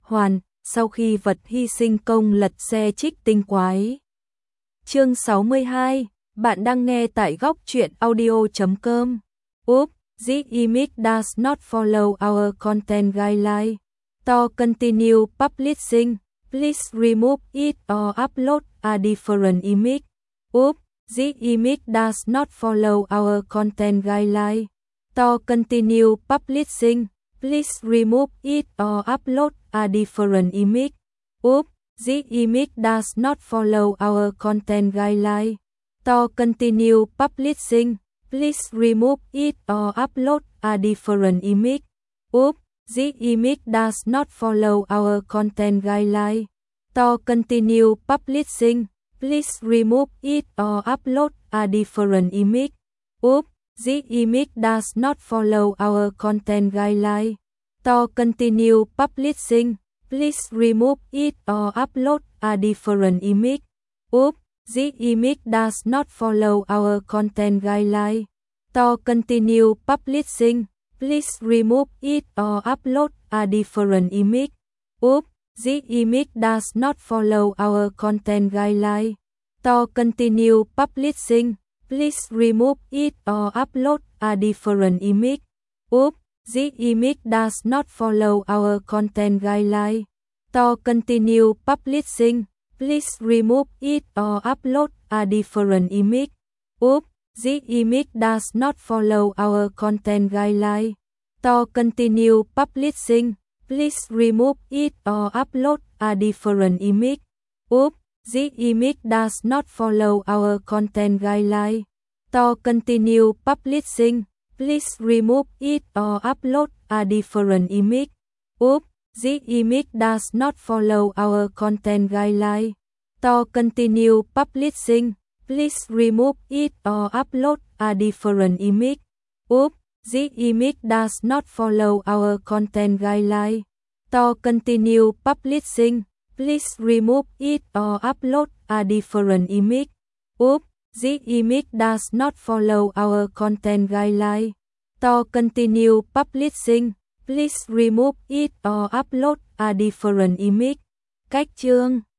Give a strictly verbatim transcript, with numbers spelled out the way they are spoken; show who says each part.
Speaker 1: hoàn, sau khi vật hy sinh công lật xe trích tinh quái. Chương sáu mươi hai, bạn đang nghe tại góc truyện audio chấm com. Oops, this image does not follow our content guideline. To continue publishing, please remove it or upload a different image. Oops, this image does not follow our content guideline. To continue publishing, please remove it or upload a different image. Oops, this image does not follow our content guideline. To continue publishing, please remove it or upload a different image. Oops, this image does not follow our content guideline. To continue publishing, please remove it or upload a different image. Oops, this image does not follow our content guideline. To continue publishing, please remove it or upload a different image. Oops, this image does not follow our content guideline. To continue publishing, please remove it or upload a different image. Oops, this image does not follow our content guideline. To continue publishing, please remove it or upload a different image. Oops, this image does not follow our content guideline. To continue publishing, please remove it or upload a different image. Oops, this image does not follow our content guideline. To continue publishing, please remove it or upload a different image. Oops, this image does not follow our content guideline. To continue publishing, please remove it or upload a different image. Oops, this image does not follow our content guideline. To continue publishing, please remove it or upload a different image. Oops, this image does not follow our content guideline. To continue publishing, please remove it or upload a different image. Oops, this image does not follow our content guideline. To continue publishing, please remove it or upload a different image. Cách chương